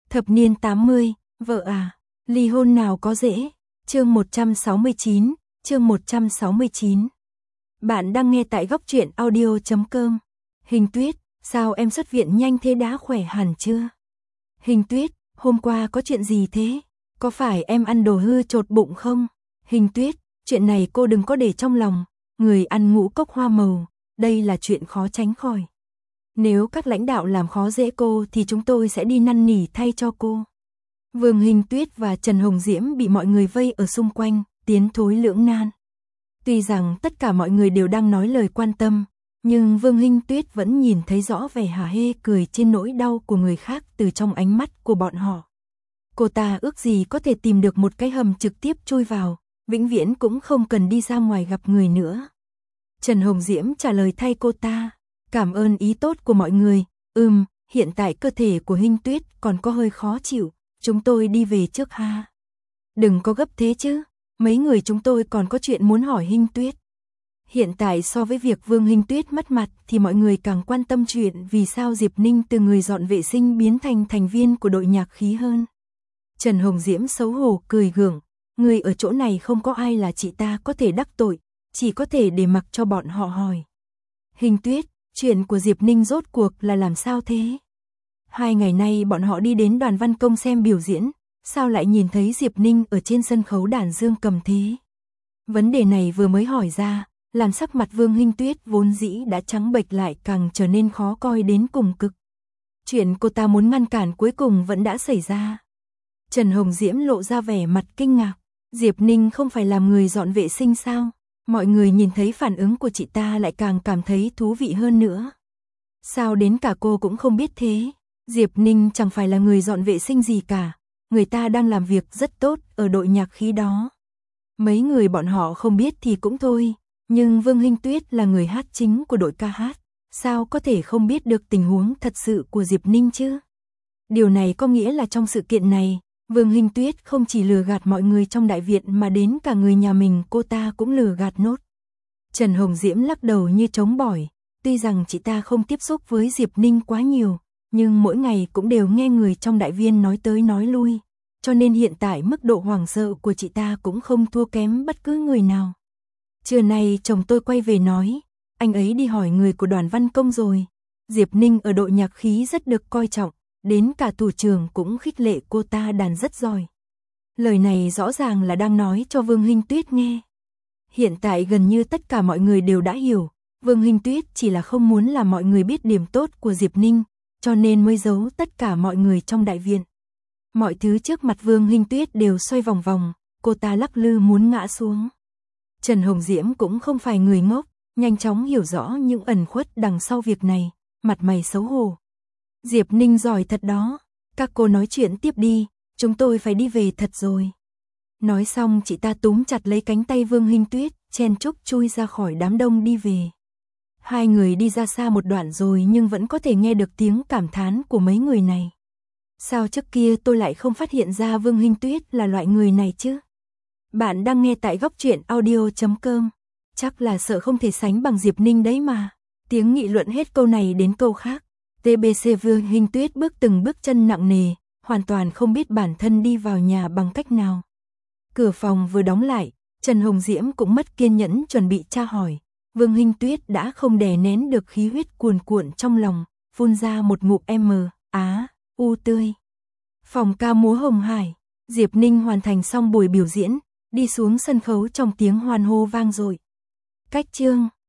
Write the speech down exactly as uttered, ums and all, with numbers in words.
Thập niên tám mươi, vợ à, ly hôn nào có dễ. Chương một trăm sáu mươi chín, chương một trăm sáu mươi chín. Bạn đang nghe tại góc truyện audio chấm com. Hình Tuyết, sao em xuất viện nhanh thế, đã khỏe hẳn chưa? Hình Tuyết, hôm qua có chuyện gì thế? Có phải em ăn đồ hư chột bụng không? Hình Tuyết, chuyện này cô đừng có để trong lòng, người ăn ngũ cốc hoa màu, đây là chuyện khó tránh khỏi. Nếu các lãnh đạo làm khó dễ cô thì chúng tôi sẽ đi năn nỉ thay cho cô. Vương Hình Tuyết và Trần Hồng Diễm bị mọi người vây ở xung quanh, tiến thối lưỡng nan. Tuy rằng tất cả mọi người đều đang nói lời quan tâm, nhưng Vương Hình Tuyết vẫn nhìn thấy rõ vẻ hả hê cười trên nỗi đau của người khác từ trong ánh mắt của bọn họ. Cô ta ước gì có thể tìm được một cái hầm trực tiếp chui vào, vĩnh viễn cũng không cần đi ra ngoài gặp người nữa. Trần Hồng Diễm trả lời thay cô ta, cảm ơn ý tốt của mọi người, ừm, hiện tại cơ thể của Hình Tuyết còn có hơi khó chịu, chúng tôi đi về trước ha. Đừng có gấp thế chứ, mấy người chúng tôi còn có chuyện muốn hỏi Hình Tuyết. Hiện tại so với việc Vương Hình Tuyết mất mặt thì mọi người càng quan tâm chuyện vì sao Diệp Ninh từ người dọn vệ sinh biến thành thành viên của đội nhạc khí hơn. Trần Hồng Diễm xấu hổ cười gượng, người ở chỗ này không có ai là chị ta có thể đắc tội, chỉ có thể để mặc cho bọn họ hỏi. Hình Tuyết, chuyện của Diệp Ninh rốt cuộc là làm sao thế? Hai ngày nay bọn họ đi đến Đoàn Văn Công xem biểu diễn, sao lại nhìn thấy Diệp Ninh ở trên sân khấu đàn dương cầm thế? Vấn đề này vừa mới hỏi ra, làm sắc mặt Vương Hình Tuyết vốn dĩ đã trắng bệch lại càng trở nên khó coi đến cùng cực. Chuyện cô ta muốn ngăn cản cuối cùng vẫn đã xảy ra. Trần Hồng Diễm lộ ra vẻ mặt kinh ngạc, Diệp Ninh không phải làm người dọn vệ sinh sao? Mọi người nhìn thấy phản ứng của chị ta lại càng cảm thấy thú vị hơn nữa. Sao đến cả cô cũng không biết thế? Diệp Ninh chẳng phải là người dọn vệ sinh gì cả, người ta đang làm việc rất tốt ở đội nhạc khí đó. Mấy người bọn họ không biết thì cũng thôi, nhưng Vương Hình Tuyết là người hát chính của đội ca hát, sao có thể không biết được tình huống thật sự của Diệp Ninh chứ? Điều này có nghĩa là trong sự kiện này, Vương Hình Tuyết không chỉ lừa gạt mọi người trong đại viện mà đến cả người nhà mình cô ta cũng lừa gạt nốt. Trần Hồng Diễm lắc đầu như trống bỏi, tuy rằng chị ta không tiếp xúc với Diệp Ninh quá nhiều, nhưng mỗi ngày cũng đều nghe người trong đại viên nói tới nói lui, cho nên hiện tại mức độ hoảng sợ của chị ta cũng không thua kém bất cứ người nào. Trưa nay chồng tôi quay về nói, anh ấy đi hỏi người của Đoàn Văn Công rồi, Diệp Ninh ở đội nhạc khí rất được coi trọng, đến cả thủ trưởng cũng khích lệ cô ta đàn rất giỏi. Lời này rõ ràng là đang nói cho Vương Hình Tuyết nghe. Hiện tại gần như tất cả mọi người đều đã hiểu, Vương Hình Tuyết chỉ là không muốn làm mọi người biết điểm tốt của Diệp Ninh, cho nên mới giấu tất cả mọi người trong đại viện. Mọi thứ trước mặt Vương Hình Tuyết đều xoay vòng vòng, cô ta lắc lư muốn ngã xuống. Trần Hồng Diễm cũng không phải người ngốc, nhanh chóng hiểu rõ những ẩn khuất đằng sau việc này, mặt mày xấu hổ. Diệp Ninh giỏi thật đó, các cô nói chuyện tiếp đi, chúng tôi phải đi về thật rồi. Nói xong chị ta túm chặt lấy cánh tay Vương Hình Tuyết, chen chúc chui ra khỏi đám đông đi về. Hai người đi ra xa một đoạn rồi nhưng vẫn có thể nghe được tiếng cảm thán của mấy người này. Sao trước kia tôi lại không phát hiện ra Vương Hình Tuyết là loại người này chứ? Bạn đang nghe tại góc truyện audio chấm com. Chắc là sợ không thể sánh bằng Diệp Ninh đấy mà. Tiếng nghị luận hết câu này đến câu khác. tê bê xê Vương Hình Tuyết bước từng bước chân nặng nề, hoàn toàn không biết bản thân đi vào nhà bằng cách nào. Cửa phòng vừa đóng lại, Trần Hồng Diễm cũng mất kiên nhẫn chuẩn bị tra hỏi. Vương Hình Tuyết đã không đè nén được khí huyết cuồn cuộn trong lòng, phun ra một ngụm M, Á, U tươi. Phòng ca múa Hồng Hải, Diệp Ninh hoàn thành xong buổi biểu diễn, đi xuống sân khấu trong tiếng hoan hô vang dội. Cách chương